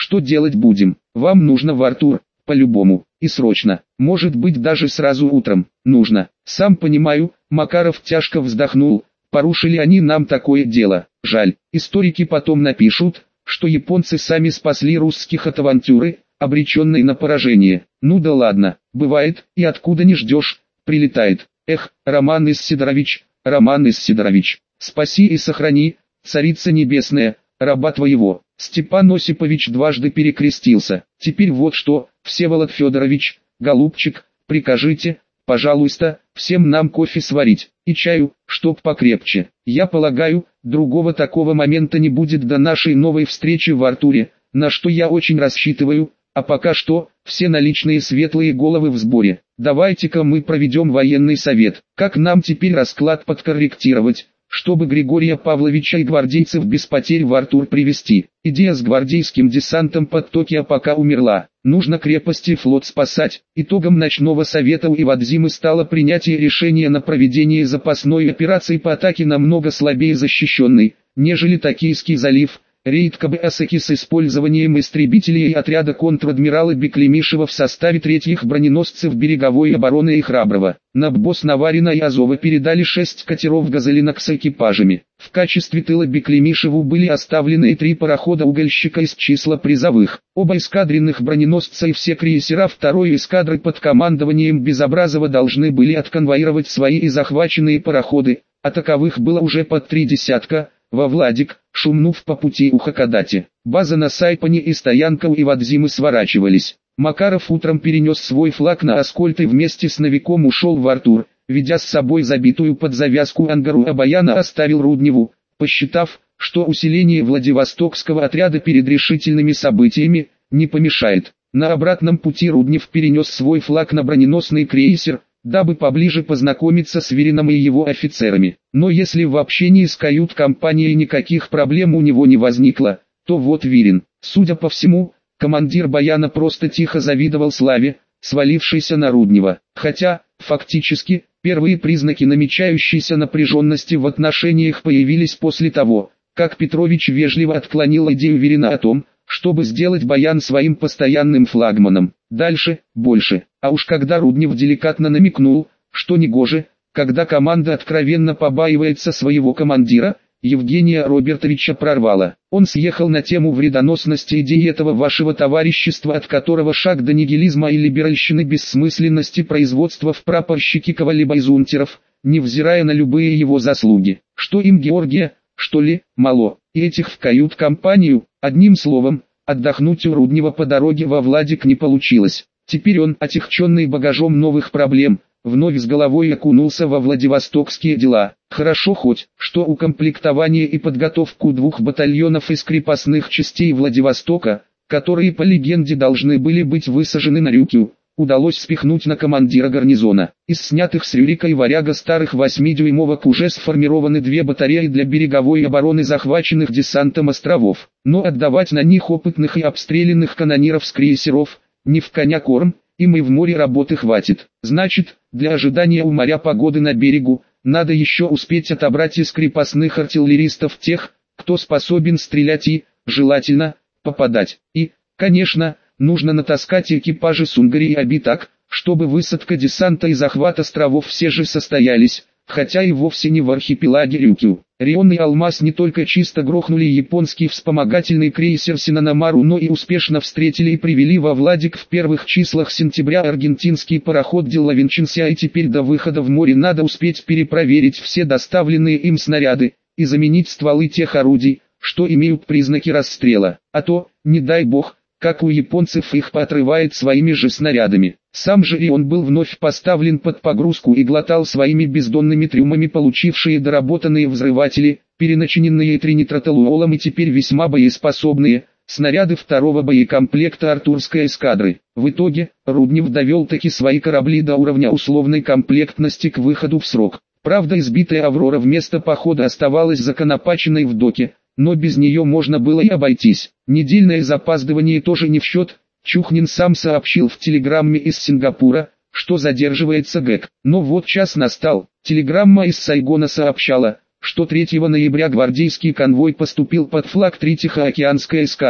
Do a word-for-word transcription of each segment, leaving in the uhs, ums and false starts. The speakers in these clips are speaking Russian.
Что делать будем? Вам нужно в Артур, по-любому, и срочно, может быть даже сразу утром, нужно. Сам понимаю, Макаров тяжко вздохнул, порушили они нам такое дело, жаль. Историки потом напишут, что японцы сами спасли русских от авантюры, обреченной на поражение. Ну да ладно, бывает, и откуда не ждешь, прилетает. Эх, Роман Иссидорович, Роман Иссидорович, спаси и сохрани, царица небесная, раба твоего. Степан Осипович дважды перекрестился. Теперь вот что, Всеволод Федорович, голубчик, прикажите, пожалуйста, всем нам кофе сварить, и чаю, чтоб покрепче. Я полагаю, другого такого момента не будет до нашей новой встречи в Артуре, на что я очень рассчитываю, а пока что, все наличные светлые головы в сборе. Давайте-ка мы проведем военный совет. Как нам теперь расклад подкорректировать, чтобы Григория Павловича и гвардейцев без потерь в Артур привести? Идея с гвардейским десантом под Токио пока умерла. Нужно крепости и флот спасать. Итогом ночного совета у Ивадзимы стало принятие решения на проведение запасной операции по атаке намного слабее защищенной, нежели Токийский залив. Рейд Кабасаки с использованием истребителей и отряда контр-адмирала Беклемишева в составе третьих броненосцев береговой обороны и Храброго. На Ббос, Наварина и Азова передали шесть катеров Газелинок с экипажами. В качестве тыла Беклемишеву были оставлены и три парохода-угольщика из числа призовых. Оба эскадренных броненосца и все крейсера второй эскадры под командованием Безобразова должны были отконвоировать свои и захваченные пароходы, а таковых было уже под три десятка. Во Владик, шумнув по пути у Хакодате, база на Сайпане и стоянка у Ивадзимы сворачивались. Макаров утром перенес свой флаг на Аскольд и вместе с новиком ушел в Артур, ведя с собой забитую под завязку ангару, а Баяна оставил Рудневу, посчитав, что усиление Владивостокского отряда перед решительными событиями не помешает. На обратном пути Руднев перенес свой флаг на броненосный крейсер, дабы поближе познакомиться с Вирином и его офицерами. Но если в общении с кают-компанией никаких проблем у него не возникло, то вот Вирин. Судя по всему, командир Баяна просто тихо завидовал славе, свалившейся на Руднева. Хотя, фактически, первые признаки намечающейся напряженности в отношениях появились после того, как Петрович вежливо отклонил идею Вирина о том, чтобы сделать Баян своим постоянным флагманом. Дальше, больше. А уж когда Руднев деликатно намекнул, что негоже, когда команда откровенно побаивается своего командира, Евгения Робертовича прорвало. Он съехал на тему вредоносности идеи этого вашего товарищества, от которого шаг до нигилизма и либеральщины бессмысленности производства в прапорщики кого-либо из унтеров, невзирая на любые его заслуги. Что им Георгия, что ли, мало, и этих в кают-компанию, одним словом, отдохнуть у Руднева по дороге во Владик не получилось. Теперь он, отягченный багажом новых проблем, вновь с головой окунулся во владивостокские дела. Хорошо хоть, что укомплектование и подготовку двух батальонов из крепостных частей Владивостока, которые по легенде должны были быть высажены на Рюкю, удалось спихнуть на командира гарнизона. Из снятых с Рюрика и Варяга старых восьмидюймовок уже сформированы две батареи для береговой обороны захваченных десантом островов. Но отдавать на них опытных и обстрелянных канониров с крейсеров – не в коня корм, им и в море работы хватит. Значит, для ожидания у моря погоды на берегу, надо еще успеть отобрать из крепостных артиллеристов тех, кто способен стрелять и, желательно, попадать. И, конечно, нужно натаскать экипажи Сунгари и Аби так, чтобы высадка десанта и захват островов все же состоялись, хотя и вовсе не в архипелаге Рюкю. Рион и Алмаз не только чисто грохнули японский вспомогательный крейсер Синанамару, но и успешно встретили и привели во Владик в первых числах сентября аргентинский пароход Делавинченся, и теперь до выхода в море надо успеть перепроверить все доставленные им снаряды и заменить стволы тех орудий, что имеют признаки расстрела, а то, не дай бог, как у японцев их поотрывает своими же снарядами. Сам же Рион был вновь поставлен под погрузку и глотал своими бездонными трюмами получившие доработанные взрыватели, переначиненные тринитротолуолом и теперь весьма боеспособные, снаряды второго боекомплекта Артурской эскадры. В итоге, Руднев довел таки свои корабли до уровня условной комплектности к выходу в срок. Правда, избитая «Аврора» вместо похода оставалась законопаченной в доке, но без нее можно было и обойтись. Недельное запаздывание тоже не в счет. Чухнин сам сообщил в телеграмме из Сингапура, что задерживается ГЭК. Но вот час настал. Телеграмма из Сайгона сообщала, что третьего ноября гвардейский конвой поступил под флаг Третьей Тихоокеанской эскадры.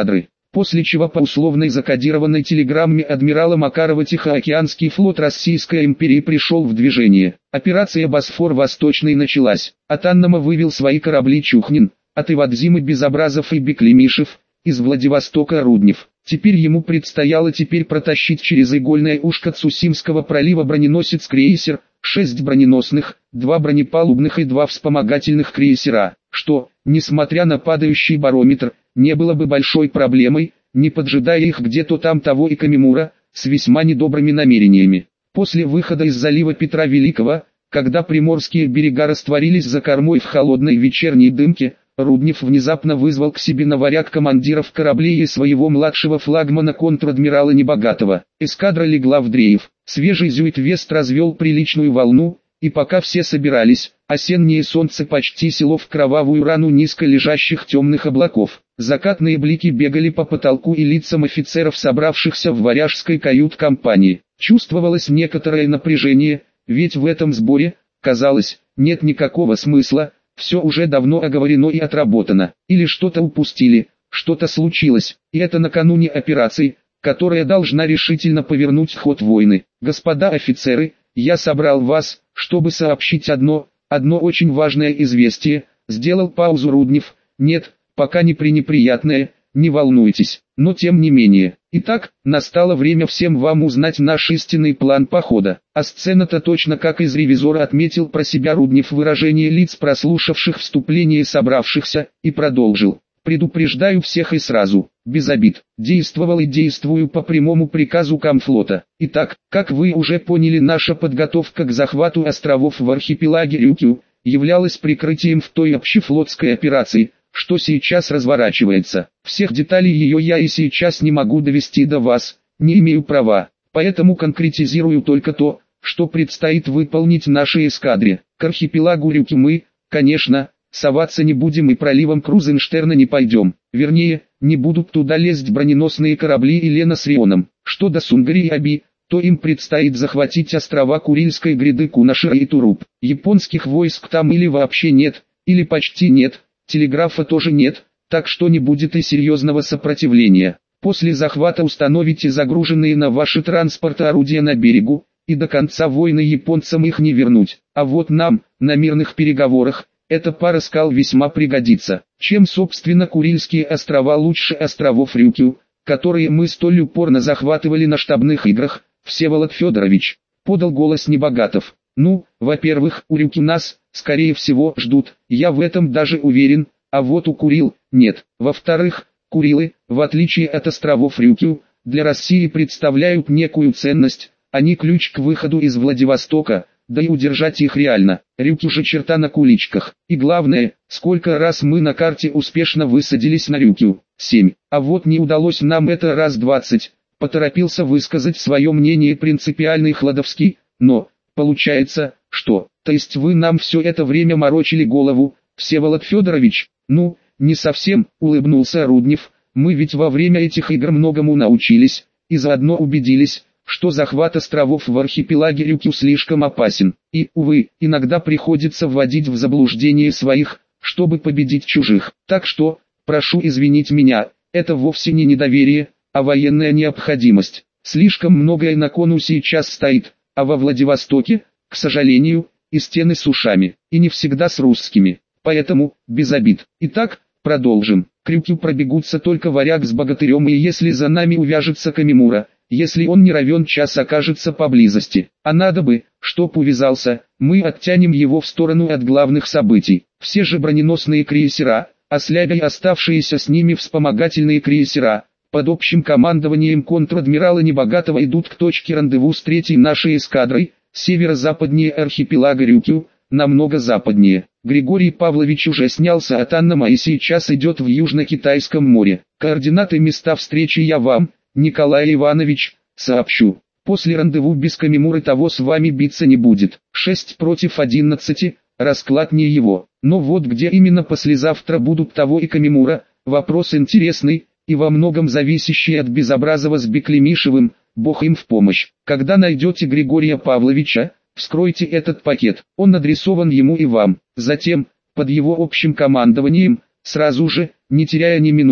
После чего по условной закодированной телеграмме адмирала Макарова Тихоокеанский флот Российской империи пришел в движение. Операция «Босфор Восточный» началась. От Аннама вывел свои корабли Чухнин, от Ивадзимы Безобразов и Беклемишев, из Владивостока Руднев. Теперь ему предстояло теперь протащить через игольное ушко Цусимского пролива броненосец-крейсер, шесть броненосных, два бронепалубных и два вспомогательных крейсера, что, несмотря на падающий барометр, не было бы большой проблемой, не поджидая их где-то там того и Камимура, с весьма недобрыми намерениями. После выхода из залива Петра Великого, когда приморские берега растворились за кормой в холодной вечерней дымке, Руднев внезапно вызвал к себе на варяг командиров кораблей и своего младшего флагмана контр-адмирала Небогатого. Эскадра легла в дрейф, свежий Зюит-Вест развел приличную волну, и пока все собирались, осеннее солнце почти село в кровавую рану низко лежащих темных облаков. Закатные блики бегали по потолку и лицам офицеров, собравшихся в варяжской кают-компании. Чувствовалось некоторое напряжение, ведь в этом сборе, казалось, нет никакого смысла, все уже давно оговорено и отработано. Или что-то упустили, что-то случилось, и это накануне операции, которая должна решительно повернуть ход войны. Господа офицеры, я собрал вас, чтобы сообщить одно, одно очень важное известие, сделал паузу Руднев. Нет, пока не пренеприятное, не волнуйтесь, но тем не менее. Итак, настало время всем вам узнать наш истинный план похода. А сцена-то точно как из «Ревизора», отметил про себя Руднев выражение лиц прослушавших вступление собравшихся, и продолжил. Предупреждаю всех и сразу, без обид, действовал и действую по прямому приказу Комфлота. Итак, как вы уже поняли, наша подготовка к захвату островов в архипелаге Рюкю являлась прикрытием в той общефлотской операции, что сейчас разворачивается. Всех деталей ее я и сейчас не могу довести до вас, не имею права, поэтому конкретизирую только то, что предстоит выполнить нашей эскадре. К архипелагу Рюкю мы, конечно, соваться не будем и проливом Крузенштерна не пойдем. Вернее, не будут туда лезть броненосные корабли и Лена с Рионом. Что до Сунгари и Аби, то им предстоит захватить острова Курильской гряды Кунашира и Туруп. Японских войск там или вообще нет, или почти нет, телеграфа тоже нет, так что не будет и серьезного сопротивления. После захвата установите загруженные на ваши транспорты орудия на берегу, и до конца войны японцам их не вернуть. А вот нам, на мирных переговорах, эта пара скал весьма пригодится. Чем собственно Курильские острова лучше островов Рюкю, которые мы столь упорно захватывали на штабных играх, Всеволод Федорович, подал голос Небогатов. Ну, во-первых, у Рюкю нас, скорее всего, ждут, я в этом даже уверен, а вот у Курил, нет. Во-вторых, Курилы, в отличие от островов Рюкю, для России представляют некую ценность, они ключ к выходу из Владивостока, да и удержать их реально. Рюкю же черта на куличках. И главное, сколько раз мы на карте успешно высадились на Рюкю? Семь. А вот не удалось нам это раз двадцать. Поторопился высказать свое мнение принципиальный Хладовский, но, получается, что, то есть вы нам все это время морочили голову, Всеволод Федорович? Ну, не совсем, улыбнулся Руднев, мы ведь во время этих игр многому научились, и заодно убедились, что захват островов в архипелаге Рюкю слишком опасен, и, увы, иногда приходится вводить в заблуждение своих, чтобы победить чужих. Так что, прошу извинить меня, это вовсе не недоверие, а военная необходимость. Слишком многое на кону сейчас стоит, а во Владивостоке, к сожалению, и стены с ушами, и не всегда с русскими. Поэтому, без обид. Итак, продолжим. К Рюкю пробегутся только варяг с богатырем, и если за нами увяжется Камимура, если он не равен час окажется поблизости, а надо бы, чтоб увязался, мы оттянем его в сторону от главных событий. Все же броненосные крейсера, а слябя и оставшиеся с ними вспомогательные крейсера, под общим командованием контр-адмирала Небогатого идут к точке рандеву с третьей нашей эскадрой, северо-западнее архипелага Рюкю, намного западнее. Григорий Павлович уже снялся от Аннама и сейчас идет в Южно-Китайском море. Координаты места встречи я вам, Николай Иванович, сообщу. После рандеву без Камимуры того с вами биться не будет. шесть против одиннадцати, расклад не его. Но вот где именно послезавтра будут того и Камимура, вопрос интересный, и во многом зависящий от Безобразова с Беклемишевым, Бог им в помощь. Когда найдете Григория Павловича, вскройте этот пакет, он адресован ему и вам. Затем, под его общим командованием, сразу же, не теряя ни минуты,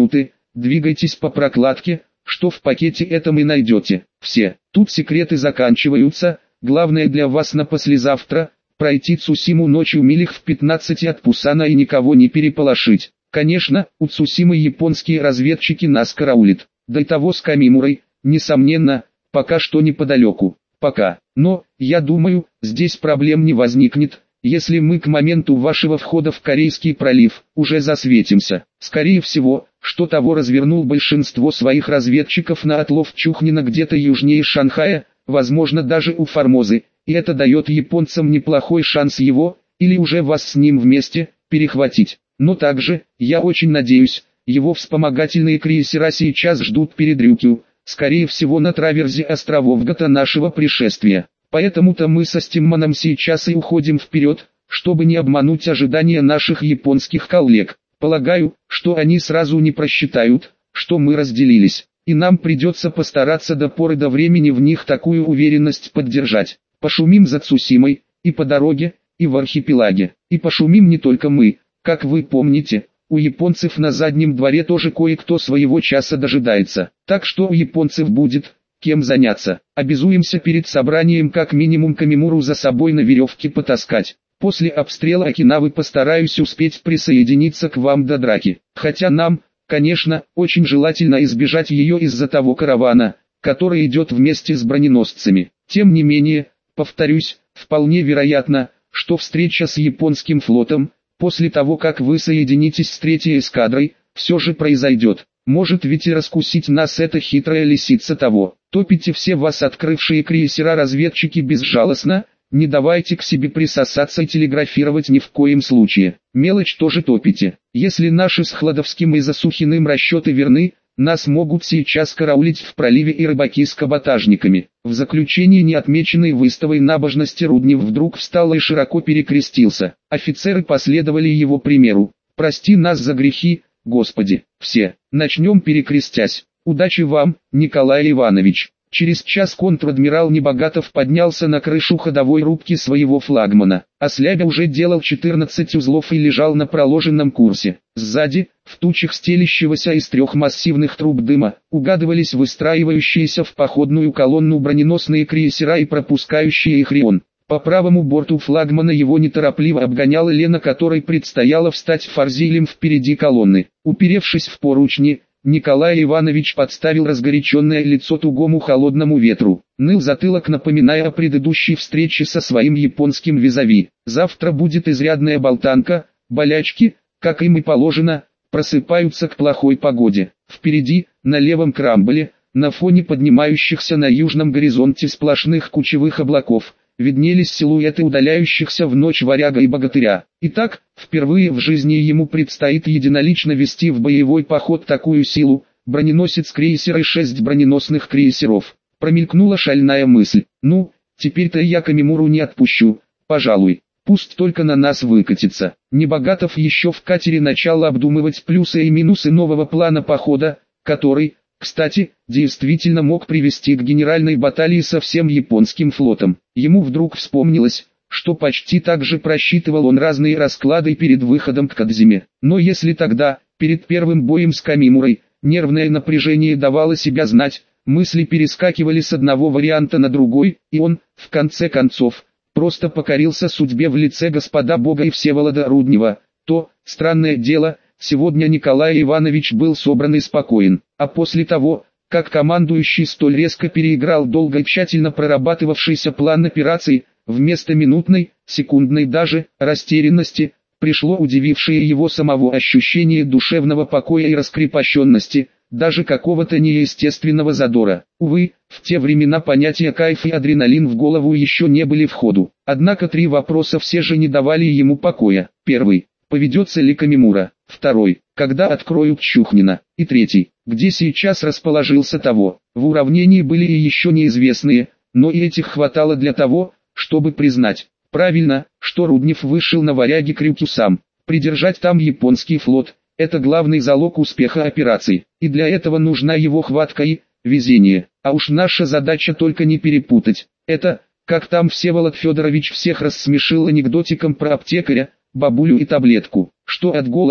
двигайтесь по прокладке, что в пакете этом и найдете. Все, тут секреты заканчиваются, главное для вас на послезавтра, пройти Цусиму ночью милях в пятнадцати от Пусана и никого не переполошить. Конечно, у Цусимы японские разведчики нас караулят. До того с Камимурой, несомненно, пока что неподалеку. Пока. Но, я думаю, здесь проблем не возникнет, если мы к моменту вашего входа в Корейский пролив уже засветимся. Скорее всего, что того развернул большинство своих разведчиков на отлов Чухнина где-то южнее Шанхая, возможно даже у Формозы, и это дает японцам неплохой шанс его, или уже вас с ним вместе, перехватить. Но также, я очень надеюсь, его вспомогательные крейсера сейчас ждут перед Рюкю, скорее всего на траверзе островов Гата нашего пришествия. Поэтому-то мы со Стимманом сейчас и уходим вперед, чтобы не обмануть ожидания наших японских коллег. Полагаю, что они сразу не просчитают, что мы разделились, и нам придется постараться до поры до времени в них такую уверенность поддержать. Пошумим за Цусимой, и по дороге, и в архипелаге, и пошумим не только мы, как вы помните. У японцев на заднем дворе тоже кое-кто своего часа дожидается, так что у японцев будет кем заняться. Обязуемся перед собранием как минимум Камимуру за собой на веревке потаскать. После обстрела Окинавы постараюсь успеть присоединиться к вам до драки. Хотя нам, конечно, очень желательно избежать ее из-за того каравана, который идет вместе с броненосцами. Тем не менее, повторюсь, вполне вероятно, что встреча с японским флотом, после того как вы соединитесь с третьей эскадрой, все же произойдет. Может ведь и раскусить нас эта хитрая лисица того. Топите все вас открывшие крейсера разведчики безжалостно, не давайте к себе присосаться и телеграфировать ни в коем случае. Мелочь тоже топите. Если наши с Хладовским и Засухиным расчеты верны, нас могут сейчас караулить в проливе и рыбаки с каботажниками. В заключение неотмеченной выставой набожности Руднев вдруг встал и широко перекрестился. Офицеры последовали его примеру. «Прости нас за грехи, Господи, все, начнем перекрестясь. Удачи вам, Николай Иванович». Через час контр-адмирал Небогатов поднялся на крышу ходовой рубки своего флагмана. Ослябя уже делал четырнадцать узлов и лежал на проложенном курсе. Сзади, в тучах стелящегося из трех массивных труб дыма, угадывались выстраивающиеся в походную колонну броненосные крейсера и пропускающие их Рион. По правому борту флагмана его неторопливо обгоняла Лена, которой предстояло встать форзилем впереди колонны. Уперевшись в поручни, Николай Иванович подставил разгоряченное лицо тугому холодному ветру. Ныл затылок, напоминая о предыдущей встрече со своим японским визави. Завтра будет изрядная болтанка, болячки, как им и положено, просыпаются к плохой погоде. Впереди, на левом крамболе, на фоне поднимающихся на южном горизонте сплошных кучевых облаков, виднелись силуэты удаляющихся в ночь Варяга и Богатыря. Итак, впервые в жизни ему предстоит единолично вести в боевой поход такую силу, броненосец крейсера и шесть броненосных крейсеров. Промелькнула шальная мысль: ну, теперь-то я Камимуру не отпущу, пожалуй, пусть только на нас выкатится. Небогатов еще в катере начал обдумывать плюсы и минусы нового плана похода, который, кстати, действительно мог привести к генеральной баталии со всем японским флотом. Ему вдруг вспомнилось, что почти так же просчитывал он разные расклады перед выходом к Кадзиме. Но если тогда, перед первым боем с Камимурой, нервное напряжение давало себя знать, мысли перескакивали с одного варианта на другой, и он, в конце концов, просто покорился судьбе в лице господа Бога и Всеволода Руднева, то, странное дело, сегодня Николай Иванович был собран и спокоен, а после того, как командующий столь резко переиграл долго и тщательно прорабатывавшийся план операций, вместо минутной, секундной даже, растерянности, пришло удивившее его самого ощущение душевного покоя и раскрепощенности, даже какого-то неестественного задора. Увы, в те времена понятия кайф и адреналин в голову еще не были в ходу. Однако три вопроса все же не давали ему покоя. Первый: поведется ли Камимура? Второй: когда откроют Чухнина? И третий: где сейчас расположился того? В уравнении были и еще неизвестные, но и этих хватало для того, чтобы признать, правильно, что Руднев вышел на Варяге к Рюкю сам. Придержать там японский флот – это главный залог успеха операции, и для этого нужна его хватка и везение. А уж наша задача только не перепутать. Это, как там Всеволод Федорович всех рассмешил анекдотиком про аптекаря, бабулю и таблетку, что от головы,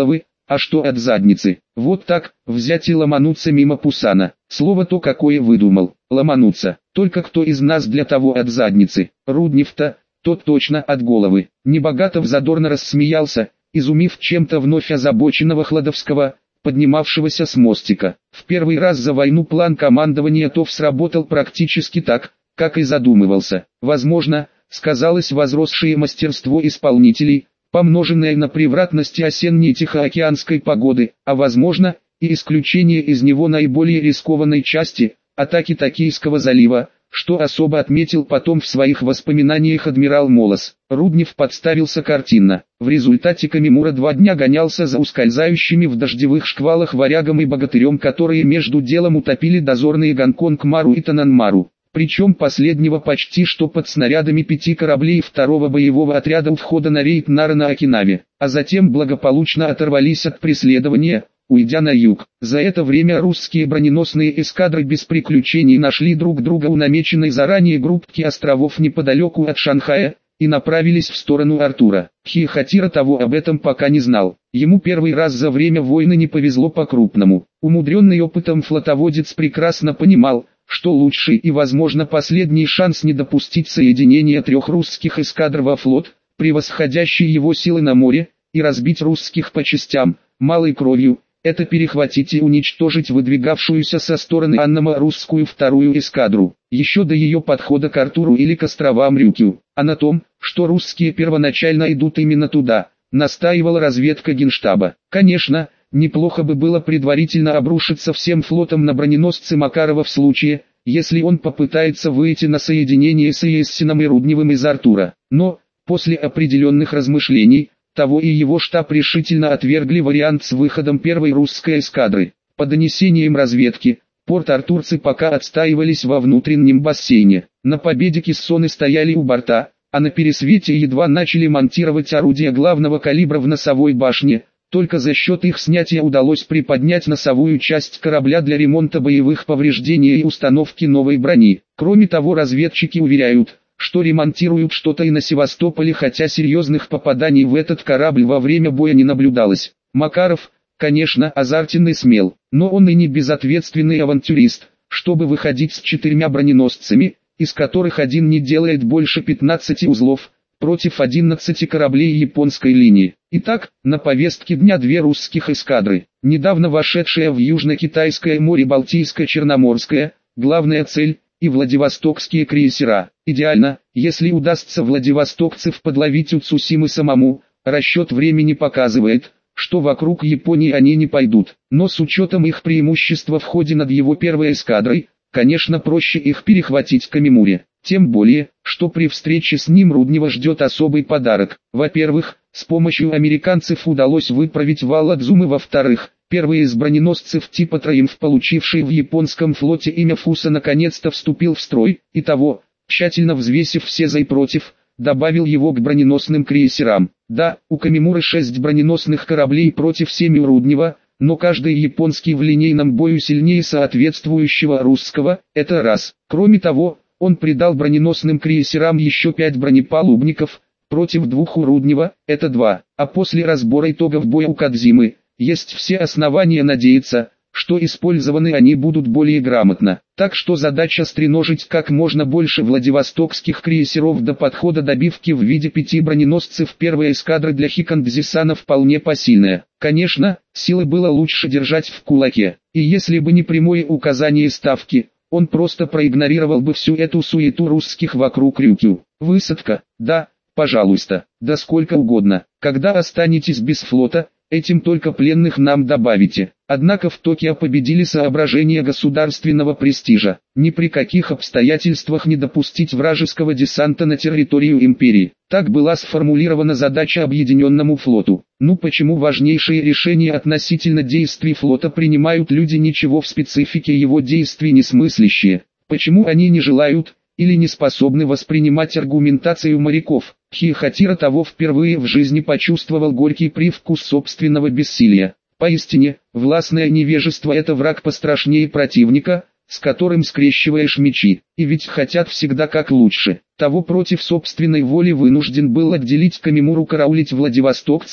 а что от задницы. Вот так, взять и ломануться мимо Пусана. Слово то какое выдумал, ломануться. Только кто из нас для того от задницы? Руднев-то, тот точно от головы. Небогатов задорно рассмеялся, изумив чем-то вновь озабоченного Хладовского, поднимавшегося с мостика. В первый раз за войну план командования ТОВ сработал практически так, как и задумывался. Возможно, сказалось возросшее мастерство исполнителей, помноженное на превратности осенней тихоокеанской погоды, а возможно, и исключение из него наиболее рискованной части, атаки Токийского залива, что особо отметил потом в своих воспоминаниях адмирал Молос. Руднев подставился картинно. В результате Камимура два дня гонялся за ускользающими в дождевых шквалах варягом и богатырем, которые между делом утопили дозорные Гонконг-Мару и Танан-Мару. Причем последнего почти что под снарядами пяти кораблей второго боевого отряда у входа на рейд Нара на Окинаве, а затем благополучно оторвались от преследования, уйдя на юг. За это время русские броненосные эскадры без приключений нашли друг друга у намеченной заранее группки островов неподалеку от Шанхая, и направились в сторону Артура. Хихатира того об этом пока не знал. Ему первый раз за время войны не повезло по-крупному. Умудренный опытом флотоводец прекрасно понимал, что лучший и, возможно, последний шанс не допустить соединения трех русских эскадр во флот, превосходящий его силы на море, и разбить русских по частям, малой кровью, это перехватить и уничтожить выдвигавшуюся со стороны Аннама русскую вторую эскадру, еще до ее подхода к Артуру или к островам Рюкю. А на том, что русские первоначально идут именно туда, настаивала разведка Генштаба. Конечно, неплохо бы было предварительно обрушиться всем флотом на броненосцы Макарова в случае, если он попытается выйти на соединение с Ессеном и Рудневым из Артура. Но, после определенных размышлений, того и его штаб решительно отвергли вариант с выходом первой русской эскадры. По донесениям разведки, порт-артурцы пока отстаивались во внутреннем бассейне. На победе кессоны стояли у борта, а на пересвете едва начали монтировать орудия главного калибра в носовой башне. Только за счет их снятия удалось приподнять носовую часть корабля для ремонта боевых повреждений и установки новой брони. Кроме того, разведчики уверяют, что ремонтируют что-то и на Севастополе, хотя серьезных попаданий в этот корабль во время боя не наблюдалось. Макаров, конечно, азартен и смел, но он и не безответственный авантюрист, чтобы выходить с четырьмя броненосцами, из которых один не делает больше пятнадцати узлов, против одиннадцати кораблей японской линии. Итак, на повестке дня две русских эскадры, недавно вошедшая в Южно-Китайское море, Балтийско-Черноморское, главная цель, и Владивостокские крейсера. Идеально, если удастся владивостокцев подловить у Цусимы самому, расчет времени показывает, что вокруг Японии они не пойдут. Но с учетом их преимущества в ходе над его первой эскадрой, конечно, проще их перехватить в Камимуре. Тем более, что при встрече с ним Руднева ждет особый подарок. Во-первых, с помощью американцев удалось выправить вал Адзумы. Во-вторых, первый из броненосцев типа Троимф, получивший в японском флоте имя Фуса, наконец-то вступил в строй. Итого, тщательно взвесив все за и против, добавил его к броненосным крейсерам. Да, у Камимуры шесть броненосных кораблей против семи у Руднева, но каждый японский в линейном бою сильнее соответствующего русского, это раз. Кроме того, он придал броненосным крейсерам еще пять бронепалубников, против двух у Руднева, это два. А после разбора итогов боя у Кадзимы, есть все основания надеяться, что использованы они будут более грамотно. Так что задача стреножить как можно больше владивостокских крейсеров до подхода добивки в виде пяти броненосцев первой эскадры для Хикандзисана вполне посильная. Конечно, силы было лучше держать в кулаке, и если бы не прямое указание ставки, он просто проигнорировал бы всю эту суету русских вокруг Рюкю. Высадка, да, пожалуйста, да сколько угодно. Когда останетесь без флота, этим только пленных нам добавите. Однако в Токио победили соображения государственного престижа. Ни при каких обстоятельствах не допустить вражеского десанта на территорию империи. Так была сформулирована задача объединенному флоту. Ну почему важнейшие решения относительно действий флота принимают люди, ничего в специфике его действий не смыслящие? Почему они не желают или не способны воспринимать аргументацию моряков? Хихатира того впервые в жизни почувствовал горький привкус собственного бессилия. Поистине, властное невежество — это враг пострашнее противника, с которым скрещиваешь мечи, и ведь хотят всегда как лучше. Того против собственной воли вынужден был отделить Камимуру караулить владивостокцев,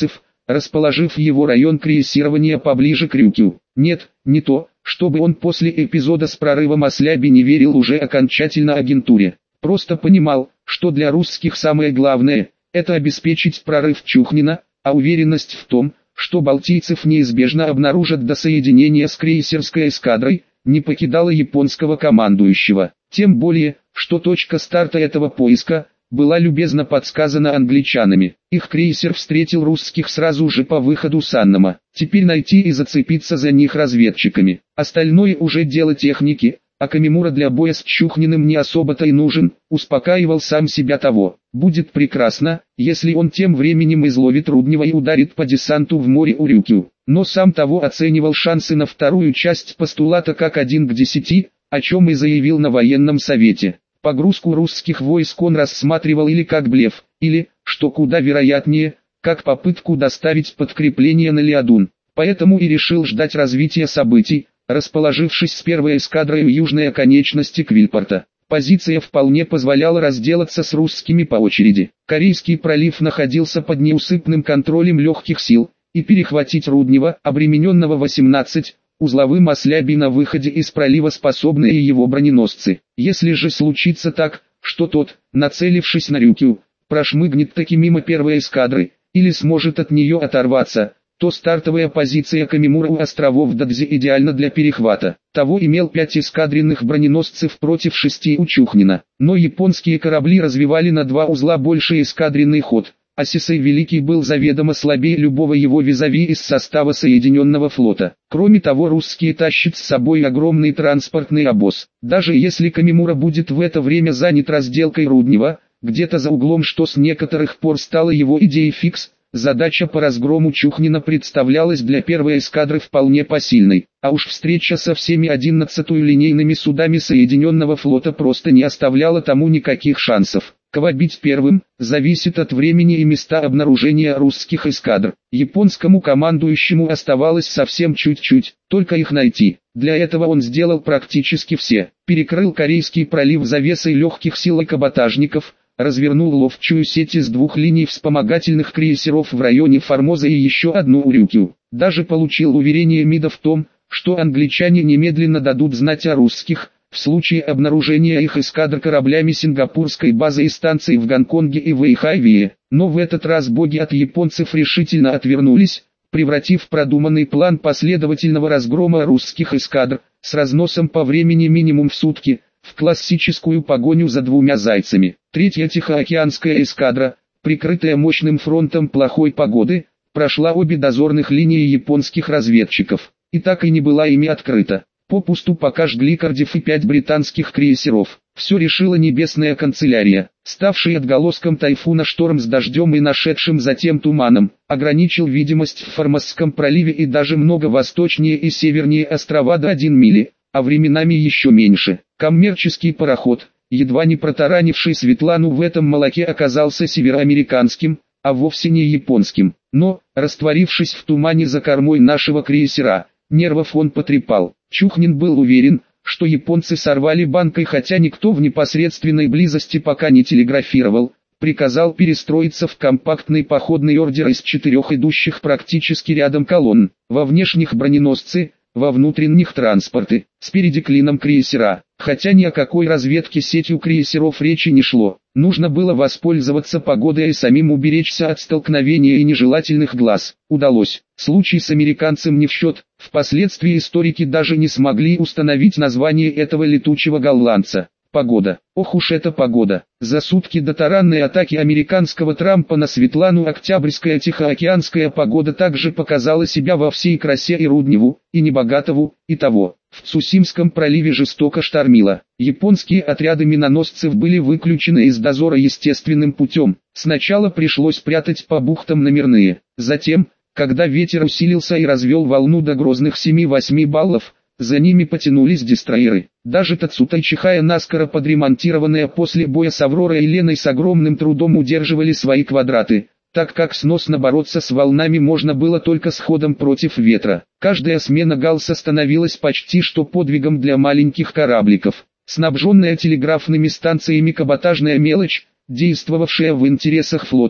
расположив его район крейсирования поближе к Рюкю. Нет, не то, чтобы он после эпизода с прорывом Ослябе не верил уже окончательно агентуре. Просто понимал, что для русских самое главное – это обеспечить прорыв Чухнина, а уверенность в том, что балтийцев неизбежно обнаружат до соединения с крейсерской эскадрой, не покидала японского командующего. Тем более, что точка старта этого поиска была любезно подсказана англичанами. Их крейсер встретил русских сразу же по выходу с Аннома. Теперь найти и зацепиться за них разведчиками. Остальное уже дело техники, а Камимура для боя с Чухниным не особо-то и нужен, успокаивал сам себя того. Будет прекрасно, если он тем временем изловит Руднева и ударит по десанту в море у Рюкю. Но сам того оценивал шансы на вторую часть постулата как один к десяти, о чем и заявил на военном совете. Погрузку русских войск он рассматривал или как блеф, или, что куда вероятнее, как попытку доставить подкрепление на Лиадун. Поэтому и решил ждать развития событий, расположившись с первой эскадрой у южной оконечности Квильпорта. Позиция вполне позволяла разделаться с русскими по очереди. Корейский пролив находился под неусыпным контролем легких сил, и перехватить Руднева, обремененного восемнадцать, узловым Ослябей на выходе из пролива способные его броненосцы. Если же случится так, что тот, нацелившись на Рюкю, прошмыгнет таки мимо первой эскадры, или сможет от нее оторваться, то стартовая позиция Камимура у островов Дадзи идеальна для перехвата. Того имел пять эскадренных броненосцев против шести у Чухнина. Но японские корабли развивали на два узла больше эскадренный ход, а Сисэй Великий был заведомо слабее любого его визави из состава Соединенного флота. Кроме того, русские тащат с собой огромный транспортный обоз. Даже если Камимура будет в это время занят разделкой Руднева, где-то за углом, что с некоторых пор стало его идеей фикс, задача по разгрому Чухнина представлялась для первой эскадры вполне посильной, а уж встреча со всеми одиннадцатью линейными судами Соединенного флота просто не оставляла тому никаких шансов. Кого бить первым, зависит от времени и места обнаружения русских эскадр. Японскому командующему оставалось совсем чуть-чуть, только их найти. Для этого он сделал практически все. Перекрыл Корейский пролив завесой легких сил и каботажников, развернул ловчую сеть из двух линий вспомогательных крейсеров в районе Формоза и еще одну у Рюкю. Даже получил уверение МИДа в том, что англичане немедленно дадут знать о русских, в случае обнаружения их эскадр кораблями сингапурской базы и станций в Гонконге и Вэйхайвее. Но в этот раз боги от японцев решительно отвернулись, превратив продуманный план последовательного разгрома русских эскадр, с разносом по времени минимум в сутки, в классическую погоню за двумя зайцами. Третья Тихоокеанская эскадра, прикрытая мощным фронтом плохой погоды, прошла обе дозорных линии японских разведчиков, и так и не была ими открыта. Попусту пока жгли Кардифф и пять британских крейсеров. Все решила небесная канцелярия. Ставший отголоском тайфуна шторм с дождем и нашедшим затем туманом, ограничил видимость в Формозском проливе и даже много восточнее и севернее острова до одной мили, а временами еще меньше. Коммерческий пароход, едва не протаранивший Светлану в этом молоке, оказался североамериканским, а вовсе не японским. Но, растворившись в тумане за кормой нашего крейсера, нервов он потрепал. Чухнин был уверен, что японцы сорвали банкой, хотя никто в непосредственной близости пока не телеграфировал. Приказал перестроиться в компактный походный ордер из четырех идущих практически рядом колонн. Во внешних броненосцы, во внутренних транспорты, спереди клином крейсера. Хотя ни о какой разведке сетью крейсеров речи не шло. Нужно было воспользоваться погодой и самим уберечься от столкновения и нежелательных глаз. Удалось. Случай с американцем не в счет. Впоследствии историки даже не смогли установить название этого летучего голландца. Погода. Ох уж эта погода. За сутки до таранной атаки американского Трампа на Светлану октябрьская тихоокеанская погода также показала себя во всей красе, и Рудневу, и Небогатову, и того. В Цусимском проливе жестоко штормило. Японские отряды миноносцев были выключены из дозора естественным путем. Сначала пришлось прятать по бухтам номерные. Затем, когда ветер усилился и развел волну до грозных семи-восьми баллов, за ними потянулись дестройеры. Даже Тацута и Чихая, наскоро подремонтированная после боя с Авророй и Леной, с огромным трудом удерживали свои квадраты, так как сносно бороться с волнами можно было только с ходом против ветра. Каждая смена галса становилась почти что подвигом для маленьких корабликов. Снабженная телеграфными станциями каботажная мелочь, действовавшая в интересах флота,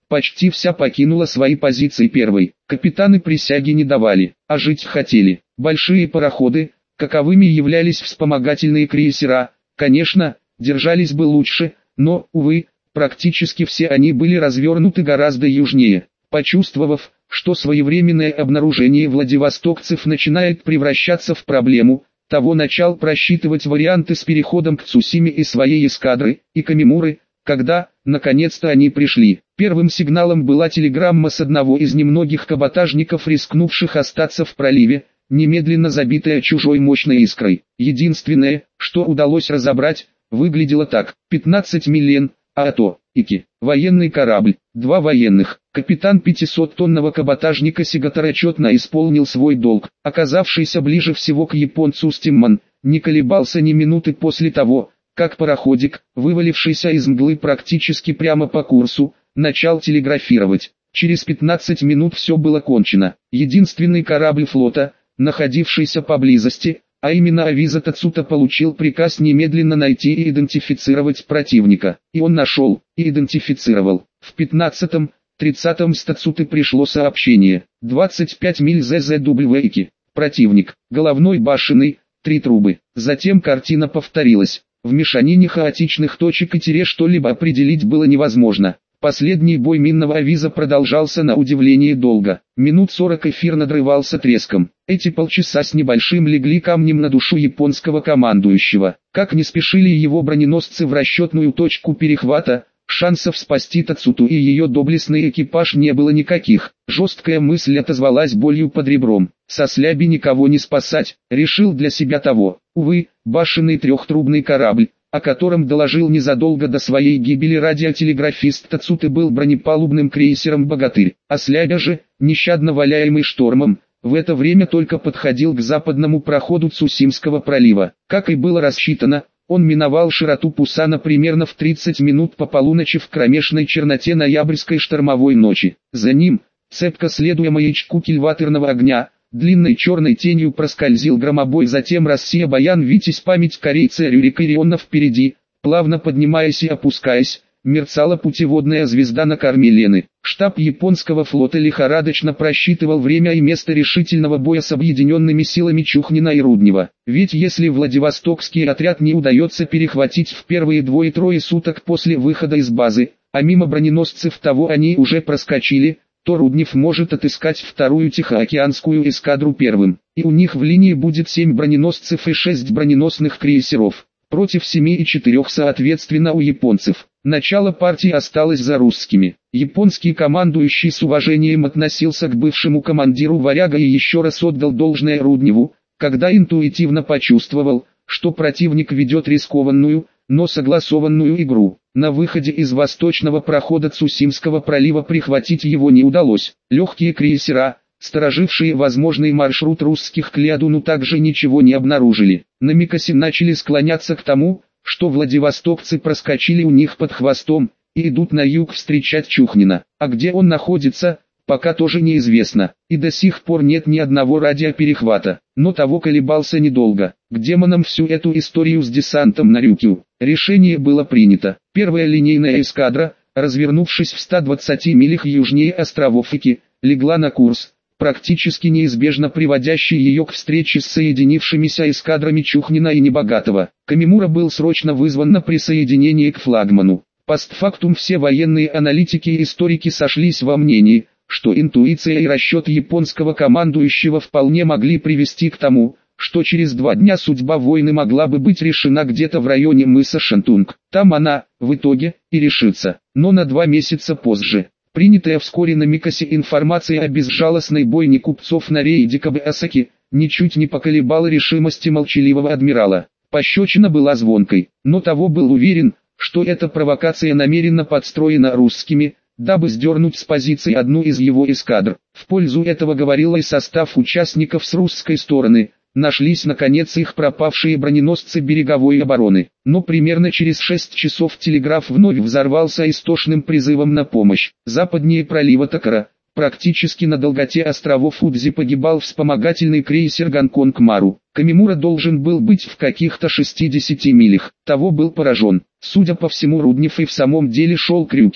почти вся покинула свои позиции первой. Капитаны присяги не давали, а жить хотели. Большие пароходы, каковыми являлись вспомогательные крейсера, конечно, держались бы лучше, но, увы, практически все они были развернуты гораздо южнее. Почувствовав, что своевременное обнаружение владивостокцев начинает превращаться в проблему, того начал просчитывать варианты с переходом к Цусиме и своей эскадры, и Камимуры, когда, наконец-то они пришли. Первым сигналом была телеграмма с одного из немногих каботажников, рискнувших остаться в проливе, немедленно забитая чужой мощной искрой. Единственное, что удалось разобрать, выглядело так: пятнадцать милен, а то, ики, военный корабль, два военных. Капитан пятисоттонного каботажника Сигатара четно исполнил свой долг. Оказавшийся ближе всего к японцу Стимман, не колебался ни минуты после того, как пароходик, вывалившийся из мглы практически прямо по курсу, начал телеграфировать. Через пятнадцать минут все было кончено. Единственный корабль флота, находившийся поблизости, а именно Авиза Тацута, получил приказ немедленно найти и идентифицировать противника. И он нашел, и идентифицировал. В пятнадцатом тридцатом с Тацуты пришло сообщение. двадцать пять миль ЗЗВики. Противник. Головной башенный. Три трубы. Затем картина повторилась. В мешанине хаотичных точек и тире что-либо определить было невозможно. Последний бой минного Авиза продолжался на удивление долго. Минут сорок эфир надрывался треском. Эти полчаса с небольшим легли камнем на душу японского командующего. Как не спешили его броненосцы в расчетную точку перехвата, шансов спасти Тацуту и ее доблестный экипаж не было никаких. Жесткая мысль отозвалась болью под ребром. Со Сляби никого не спасать, решил для себя того. Увы, башенный трехтрубный корабль, о котором доложил незадолго до своей гибели радиотелеграфист Тацуты, был бронепалубным крейсером «Богатырь», а Слябя же, нещадно валяемый штормом, в это время только подходил к западному проходу Цусимского пролива. Как и было рассчитано, он миновал широту Пусана примерно в тридцать минут по полуночи в кромешной черноте ноябрьской штормовой ночи. За ним, цепко следуя маячку кильваторного огня, длинной черной тенью проскользил громобой, затем Россия, Баян, Витязь, память корейца Рюрика Ириона впереди, плавно поднимаясь и опускаясь, мерцала путеводная звезда на корме Лены. Штаб японского флота лихорадочно просчитывал время и место решительного боя с объединенными силами Чухнина и Руднева. Ведь если Владивостокский отряд не удается перехватить в первые двое-трое суток после выхода из базы, а мимо броненосцев того они уже проскочили, то Руднев может отыскать вторую Тихоокеанскую эскадру первым, и у них в линии будет семь броненосцев и шесть броненосных крейсеров, против семи и четырех соответственно у японцев. Начало партии осталось за русскими. Японский командующий с уважением относился к бывшему командиру «Варяга» и еще раз отдал должное Рудневу, когда интуитивно почувствовал, что противник ведет рискованную, но согласованную игру. На выходе из восточного прохода Цусимского пролива прихватить его не удалось. Легкие крейсера, сторожившие возможный маршрут русских к Лиадуну, также ничего не обнаружили. На Микосе начали склоняться к тому, что владивостокцы проскочили у них под хвостом и идут на юг встречать Чухнина. А где он находится, пока тоже неизвестно, и до сих пор нет ни одного радиоперехвата. Но того колебался недолго. К демонам всю эту историю с десантом на Рюкю. Решение было принято. Первая линейная эскадра, развернувшись в ста двадцати милях южнее островов Ики, легла на курс, практически неизбежно приводящий ее к встрече с соединившимися эскадрами Чухнина и Небогатого. Камимура был срочно вызван на присоединение к флагману. Постфактум все военные аналитики и историки сошлись во мнении, что интуиция и расчет японского командующего вполне могли привести к тому, что через два дня судьба войны могла бы быть решена где-то в районе мыса Шантунг. Там она, в итоге, и решится. Но на два месяца позже, принятая вскоре на Микосе информация о безжалостной бойне купцов на рейде Кабе-Осаки, ничуть не поколебала решимости молчаливого адмирала. Пощечина была звонкой, но того был уверен, что эта провокация намеренно подстроена русскими, дабы сдернуть с позиции одну из его эскадр. В пользу этого говорил и состав участников с русской стороны. Нашлись наконец их пропавшие броненосцы береговой обороны. Но примерно через шесть часов телеграф вновь взорвался истошным призывом на помощь. Западнее пролива Такара, практически на долготе островов Удзи, погибал вспомогательный крейсер Гонконг-Мару. Камимура должен был быть в каких-то шестидесяти милях. Того был поражен. Судя по всему, Руднев и в самом деле шел к Рюкю.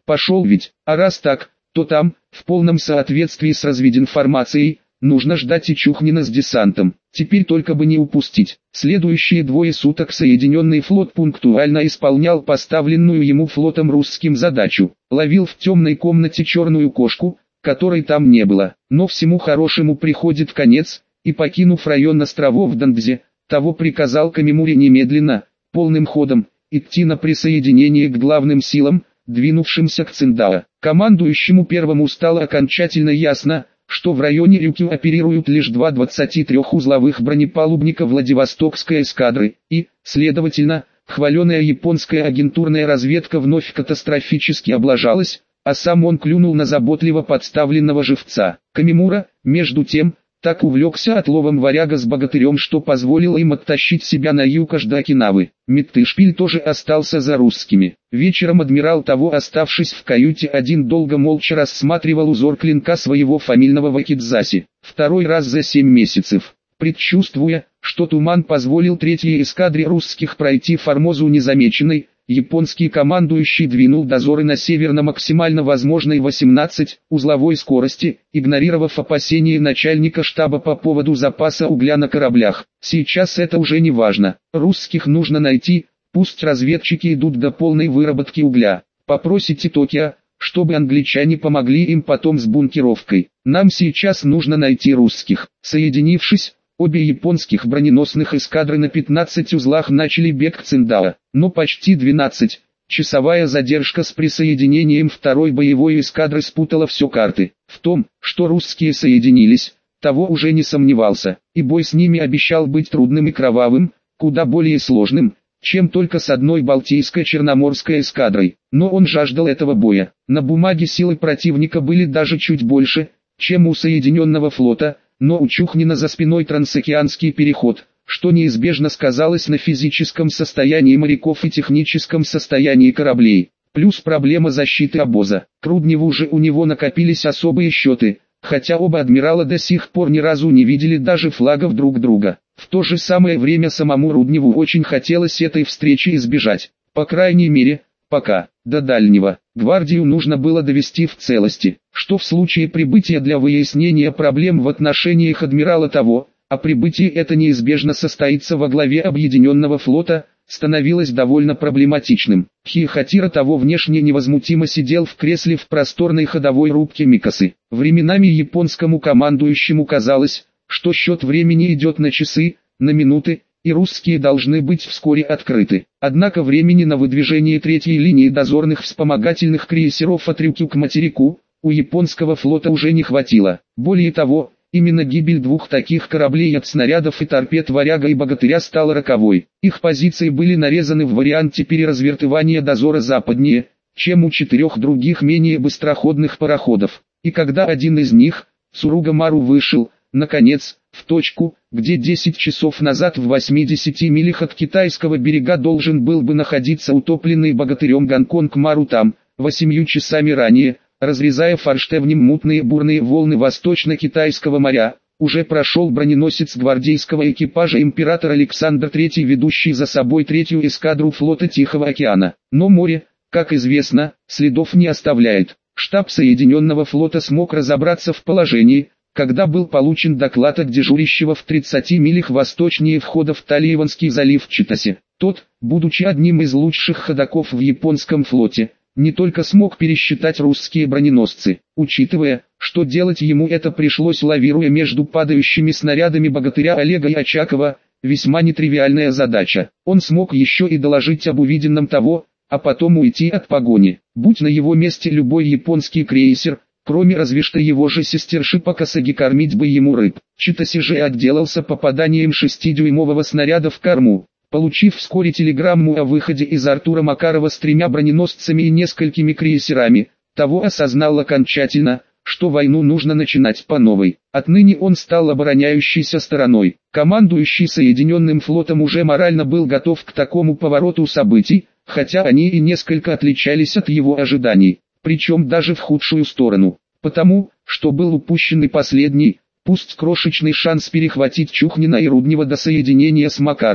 Пошел ведь, а раз так, то там, в полном соответствии с развединформацией, нужно ждать и Чухнина с десантом. Теперь только бы не упустить. Следующие двое суток Соединенный флот пунктуально исполнял поставленную ему флотом русским задачу. Ловил в темной комнате черную кошку, которой там не было. Но всему хорошему приходит конец, и покинув район островов Дандзе, того приказал Камимуре немедленно, полным ходом, идти на присоединение к главным силам, двинувшимся к Циндао. Командующему первому стало окончательно ясно, что в районе Рюкю оперируют лишь два двадцатитрёхузловых бронепалубника Владивостокской эскадры, и, следовательно, хваленая японская агентурная разведка вновь катастрофически облажалась, а сам он клюнул на заботливо подставленного живца. Камимура, между тем, так увлекся отловом варяга с богатырем, что позволило им оттащить себя на юг аж до Окинавы. Миттышпиль тоже остался за русскими. Вечером адмирал того, оставшись в каюте один, долго молча рассматривал узор клинка своего фамильного вакидзаси. Второй раз за семь месяцев. Предчувствуя, что туман позволил третьей эскадре русских пройти Формозу незамеченной, японский командующий двинул дозоры на север на максимально возможной восемнадцати-узловой скорости, игнорировав опасения начальника штаба по поводу запаса угля на кораблях. Сейчас это уже не важно. Русских нужно найти, пусть разведчики идут до полной выработки угля. Попросите Токио, чтобы англичане помогли им потом с бункеровкой. Нам сейчас нужно найти русских. Соединившись, обе японских броненосных эскадры на пятнадцати узлах начали бег к Циндао, но почти двенадцатичасовая задержка с присоединением второй боевой эскадры спутала все карты. В том, что русские соединились, того уже не сомневался, и бой с ними обещал быть трудным и кровавым, куда более сложным, чем только с одной Балтийской Черноморской эскадрой. Но он жаждал этого боя. На бумаге силы противника были даже чуть больше, чем у Соединенного флота, но у Чухнина за спиной трансокеанский переход, что неизбежно сказалось на физическом состоянии моряков и техническом состоянии кораблей. Плюс проблема защиты обоза. К Рудневу же у него накопились особые счеты, хотя оба адмирала до сих пор ни разу не видели даже флагов друг друга. В то же самое время самому Рудневу очень хотелось этой встречи избежать. По крайней мере, пока, до дальнего, гвардию нужно было довести в целости, что в случае прибытия для выяснения проблем в отношениях адмирала того, а прибытие это неизбежно состоится во главе объединенного флота, становилось довольно проблематичным. Хихатира того внешне невозмутимо сидел в кресле в просторной ходовой рубке Микасы. Временами японскому командующему казалось, что счет времени идет на часы, на минуты, и русские должны быть вскоре открыты. Однако времени на выдвижение третьей линии дозорных вспомогательных крейсеров от Рюкю к материку у японского флота уже не хватило. Более того, именно гибель двух таких кораблей от снарядов и торпед «Варяга» и «Богатыря» стала роковой. Их позиции были нарезаны в варианте переразвертывания дозора западнее, чем у четырех других менее быстроходных пароходов. И когда один из них, Цуруга-Мару, вышел, наконец, в точку, где десять часов назад в восьмидесяти милях от китайского берега должен был бы находиться утопленный богатырем Гонконг-Мару, там, восемью часами ранее, разрезая форштевнем мутные бурные волны восточно-китайского моря, уже прошел броненосец гвардейского экипажа император Александр третий, ведущий за собой третью эскадру флота Тихого океана. Но море, как известно, следов не оставляет. Штаб Соединенного флота смог разобраться в положении, когда был получен доклад от дежурящего в тридцати милях восточнее входа в Талиеванский залив Читасе. Тот, будучи одним из лучших ходоков в японском флоте, не только смог пересчитать русские броненосцы, учитывая, что делать ему это пришлось лавируя между падающими снарядами богатыря Олега и Очакова, весьма нетривиальная задача. Он смог еще и доложить об увиденном того, а потом уйти от погони. Будь на его месте любой японский крейсер, кроме разве что его же сестершипа Касаги, кормить бы ему рыб. Читаси же отделался попаданием шестидюймового снаряда в корму. Получив вскоре телеграмму о выходе из Артура Макарова с тремя броненосцами и несколькими крейсерами, того осознал окончательно, что войну нужно начинать по новой. Отныне он стал обороняющейся стороной. Командующий Соединенным флотом уже морально был готов к такому повороту событий, хотя они и несколько отличались от его ожиданий, причем даже в худшую сторону, потому, что был упущен и последний, пусть крошечный шанс перехватить Чухнина и Руднева до соединения с Макаровым.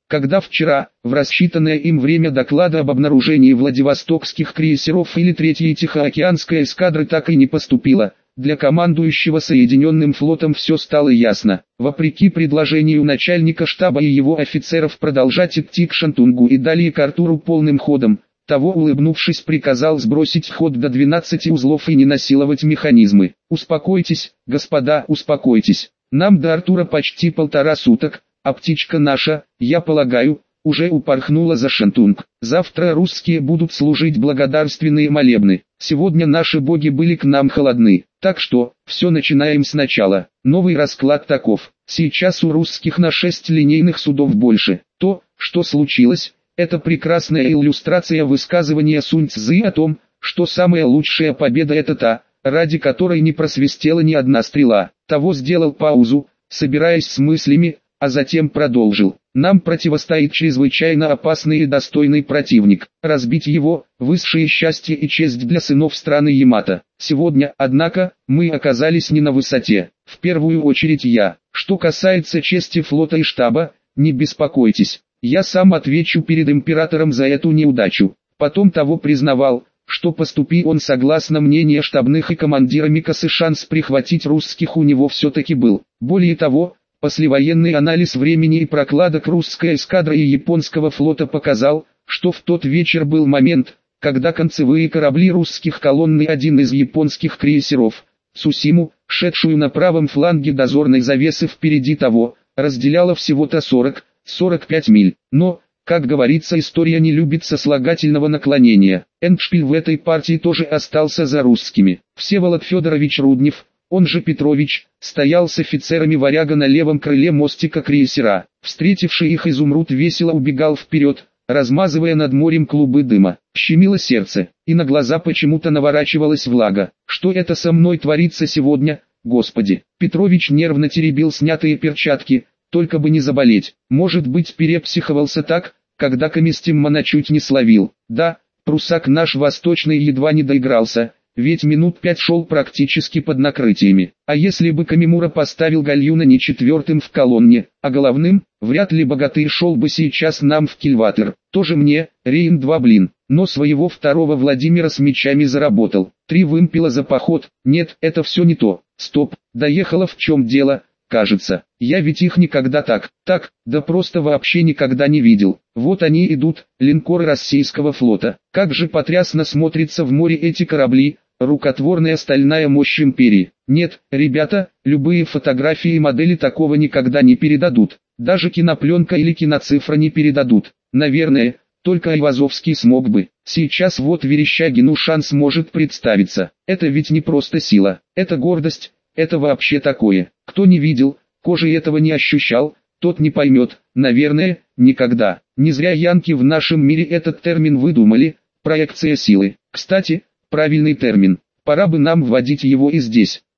Когда вчера, в рассчитанное им время доклада об обнаружении владивостокских крейсеров или Третьей Тихоокеанской эскадры так и не поступило, для командующего Соединенным флотом все стало ясно. Вопреки предложению начальника штаба и его офицеров продолжать идти к Шантунгу и далее к Артуру полным ходом, того, улыбнувшись, приказал сбросить ход до двенадцати узлов и не насиловать механизмы. «Успокойтесь, господа, успокойтесь. Нам до Артура почти полтора суток, а птичка наша, я полагаю, уже упорхнула за Шантунг. Завтра русские будут служить благодарственные молебны. Сегодня наши боги были к нам холодны. Так что, все начинаем сначала. Новый расклад таков. Сейчас у русских на шесть линейных судов больше. То, что случилось, это прекрасная иллюстрация высказывания Сунь Цзы о том, что самая лучшая победа это та, ради которой не просвистела ни одна стрела. Того сделал паузу, собираясь с мыслями, а затем продолжил. Нам противостоит чрезвычайно опасный и достойный противник. Разбить его – высшее счастье и честь для сынов страны Ямато. Сегодня, однако, мы оказались не на высоте. В первую очередь я. Что касается чести флота и штаба, не беспокойтесь. Я сам отвечу перед императором за эту неудачу. Потом того признавал, что поступи он согласно мнению штабных и командира МИКа, шанс прихватить русских у него все-таки был. Более того, послевоенный анализ времени и прокладок русской эскадры и японского флота показал, что в тот вечер был момент, когда концевые корабли русских колонны один из японских крейсеров, Цусиму, шедшую на правом фланге дозорной завесы впереди того, разделяла всего-то сорок — сорок пять миль. Но, как говорится, история не любит сослагательного наклонения. Эндшпиль в этой партии тоже остался за русскими. Всеволод Федорович Руднев, он же Петрович, стоял с офицерами «Варяга» на левом крыле мостика крейсера. Встретивший их изумруд весело убегал вперед, размазывая над морем клубы дыма. Щемило сердце, и на глаза почему-то наворачивалась влага. Что это со мной творится сегодня, Господи? Петрович нервно теребил снятые перчатки, только бы не заболеть. Может быть, перепсиховался так, когда Камистиммана чуть не словил. Да, прусак наш восточный едва не доигрался, ведь минут пять шел практически под накрытиями. А если бы Камимура поставил гальюна не четвертым в колонне, а головным, вряд ли богатырь шел бы сейчас нам в кильватер. Тоже мне, Рейн два блин, но своего второго Владимира с мечами заработал. Три вымпела за поход, нет, это все не то. Стоп, доехала в чем дело, кажется. Я ведь их никогда так, так, да просто вообще никогда не видел. Вот они идут, линкоры Российского флота. Как же потрясно смотрятся в море эти корабли, рукотворная стальная мощь империи. Нет, ребята, любые фотографии и модели такого никогда не передадут. Даже кинопленка или киноцифра не передадут. Наверное, только Айвазовский смог бы. Сейчас вот Верещагину шанс может представиться. Это ведь не просто сила, это гордость, это вообще такое. Кто не видел, кожей этого не ощущал, тот не поймет, наверное, никогда. Не зря янки в нашем мире этот термин выдумали, проекция силы. Кстати, правильный термин, пора бы нам вводить его и здесь.